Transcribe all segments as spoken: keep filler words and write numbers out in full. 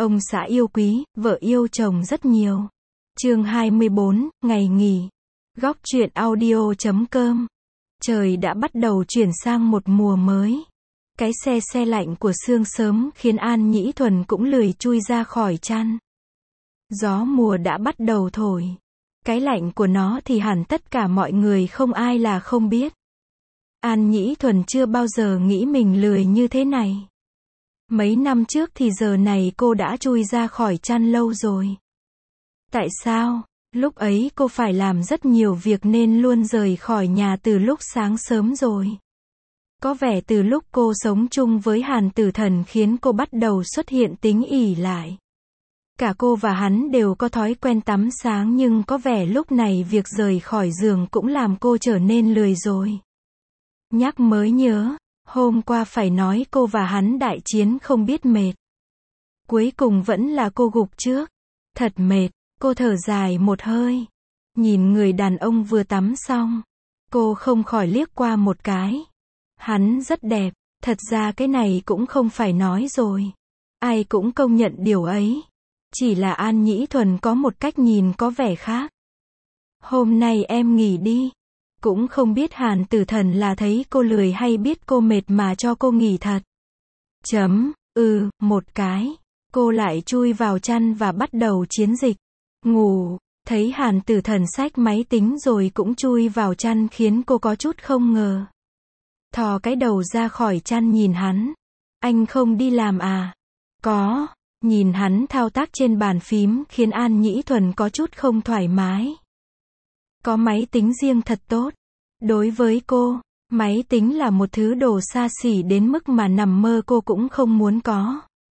Ông xã yêu quý, vợ yêu chồng rất nhiều. Chương hai mươi bốn, ngày nghỉ. Góc truyện audio chấm com. Trời đã bắt đầu chuyển sang một mùa mới. Cái xe xe lạnh của sương sớm khiến An Nhĩ Thuần cũng lười chui ra khỏi chăn. Gió mùa đã bắt đầu thổi. Cái lạnh của nó thì hẳn tất cả mọi người không ai là không biết. An Nhĩ Thuần chưa bao giờ nghĩ mình lười như thế này. Mấy năm trước thì giờ này cô đã chui ra khỏi chăn lâu rồi. Tại sao? Lúc ấy cô phải làm rất nhiều việc nên luôn rời khỏi nhà từ lúc sáng sớm rồi. Có vẻ từ lúc cô sống chung với Hàn Tử Thần khiến cô bắt đầu xuất hiện tính ỷ lại. Cả cô và hắn đều có thói quen tắm sáng nhưng có vẻ lúc này việc rời khỏi giường cũng làm cô trở nên lười rồi. Nhắc mới nhớ, hôm qua phải nói cô và hắn đại chiến không biết mệt. Cuối cùng vẫn là cô gục trước. Thật mệt, cô thở dài một hơi. Nhìn người đàn ông vừa tắm xong, cô không khỏi liếc qua một cái. Hắn rất đẹp, thật ra cái này cũng không phải nói rồi. Ai cũng công nhận điều ấy. Chỉ là An Nhĩ Thuần có một cách nhìn có vẻ khác. Hôm nay em nghỉ đi. Cũng không biết Hàn Tử Thần là thấy cô lười hay biết cô mệt mà cho cô nghỉ thật. Chấm, ừ, một cái. Cô lại chui vào chăn và bắt đầu chiến dịch. Ngủ, thấy Hàn Tử Thần xách máy tính rồi cũng chui vào chăn khiến cô có chút không ngờ. Thò cái đầu ra khỏi chăn nhìn hắn. Anh không đi làm à? Có. Nhìn hắn thao tác trên bàn phím khiến An Nhĩ Thuần có chút không thoải mái. Có máy tính riêng thật tốt. Đối với cô, máy tính là một thứ đồ xa xỉ đến mức mà nằm mơ cô cũng không muốn có.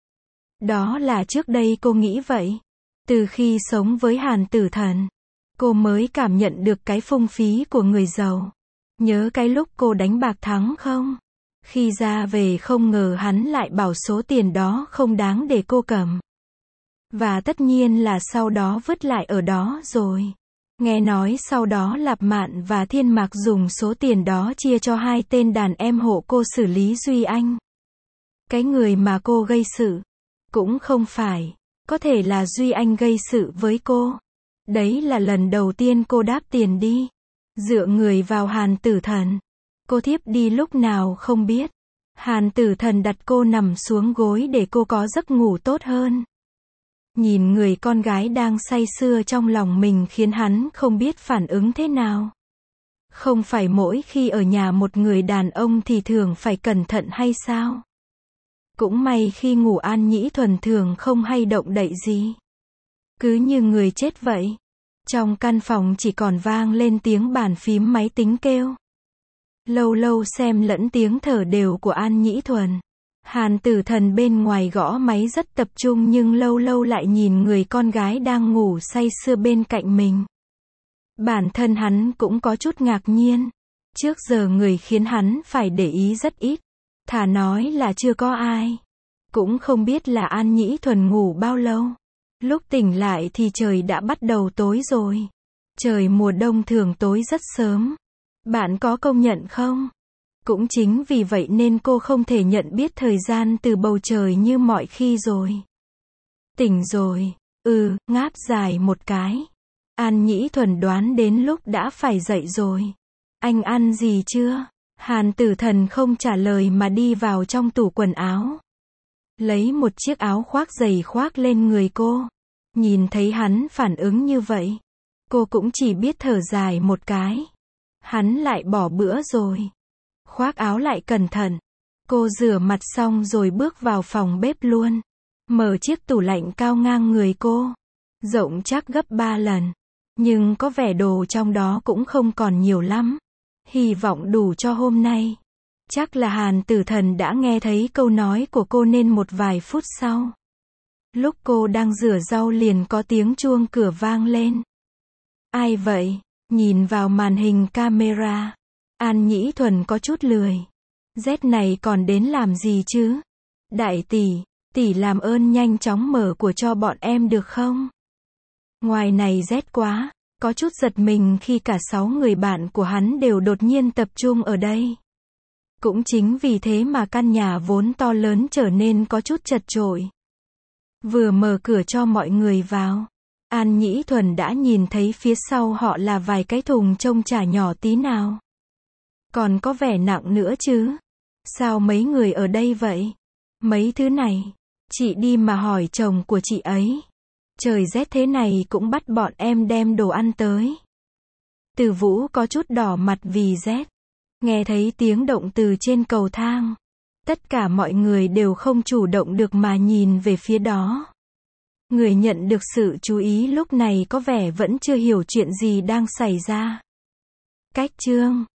Đó là trước đây cô nghĩ vậy. Từ khi sống với Hàn Tử Thần, cô mới cảm nhận được cái phung phí của người giàu. Nhớ cái lúc cô đánh bạc thắng không? Khi ra về không ngờ hắn lại bảo số tiền đó không đáng để cô cầm. Và tất nhiên là sau đó vứt lại ở đó rồi. Nghe nói sau đó Lạp Mạn và Thiên Mạc dùng số tiền đó chia cho hai tên đàn em hộ cô xử lý Duy Anh. Cái người mà cô gây sự. Cũng không phải. Có thể là Duy Anh gây sự với cô. Đấy là lần đầu tiên cô đáp tiền đi. Dựa người vào Hàn Tử Thần. Cô thiếp đi lúc nào không biết. Hàn Tử Thần đặt cô nằm xuống gối để cô có giấc ngủ tốt hơn. Nhìn người con gái đang say sưa trong lòng mình khiến hắn không biết phản ứng thế nào. Không phải mỗi khi ở nhà một người đàn ông thì thường phải cẩn thận hay sao? Cũng may khi ngủ An Nhĩ Thuần thường không hay động đậy gì. Cứ như người chết vậy. Trong căn phòng chỉ còn vang lên tiếng bàn phím máy tính kêu. Lâu lâu xem lẫn tiếng thở đều của An Nhĩ Thuần. Hàn Tử Thần bên ngoài gõ máy rất tập trung nhưng lâu lâu lại nhìn người con gái đang ngủ say sưa bên cạnh mình. Bản thân hắn cũng có chút ngạc nhiên. Trước giờ người khiến hắn phải để ý rất ít. Thà nói là chưa có ai. Cũng không biết là An Nhĩ Thuần ngủ bao lâu. Lúc tỉnh lại thì trời đã bắt đầu tối rồi. Trời mùa đông thường tối rất sớm. Bạn có công nhận không? Cũng chính vì vậy nên cô không thể nhận biết thời gian từ bầu trời như mọi khi rồi. Tỉnh rồi. Ừ, ngáp dài một cái. An Nhĩ Thuần đoán đến lúc đã phải dậy rồi. Anh ăn gì chưa? Hàn Tử Thần không trả lời mà đi vào trong tủ quần áo. Lấy một chiếc áo khoác dày khoác lên người cô. Nhìn thấy hắn phản ứng như vậy. Cô cũng chỉ biết thở dài một cái. Hắn lại bỏ bữa rồi. Khoác áo lại cẩn thận. Cô rửa mặt xong rồi bước vào phòng bếp luôn. Mở chiếc tủ lạnh cao ngang người cô. Rộng chắc gấp ba lần. Nhưng có vẻ đồ trong đó cũng không còn nhiều lắm. Hy vọng đủ cho hôm nay. Chắc là Hàn Tử Thần đã nghe thấy câu nói của cô nên một vài phút sau. Lúc cô đang rửa rau liền có tiếng chuông cửa vang lên. Ai vậy? Nhìn vào màn hình camera. An Nhĩ Thuần có chút lười. Z này còn đến làm gì chứ? Đại tỷ, tỷ làm ơn nhanh chóng mở của cho bọn em được không? Ngoài này rét quá. Có chút giật mình khi cả sáu người bạn của hắn đều đột nhiên tập trung ở đây. Cũng chính vì thế mà căn nhà vốn to lớn trở nên có chút chật chội. Vừa mở cửa cho mọi người vào, An Nhĩ Thuần đã nhìn thấy phía sau họ là vài cái thùng trông chả nhỏ tí nào. Còn có vẻ nặng nữa chứ. Sao mấy người ở đây vậy? Mấy thứ này, chị đi mà hỏi chồng của chị ấy. Trời rét thế này cũng bắt bọn em đem đồ ăn tới. Từ Vũ có chút đỏ mặt vì rét. Nghe thấy tiếng động từ trên cầu thang. Tất cả mọi người đều không chủ động được mà nhìn về phía đó. Người nhận được sự chú ý lúc này có vẻ vẫn chưa hiểu chuyện gì đang xảy ra. Cách chương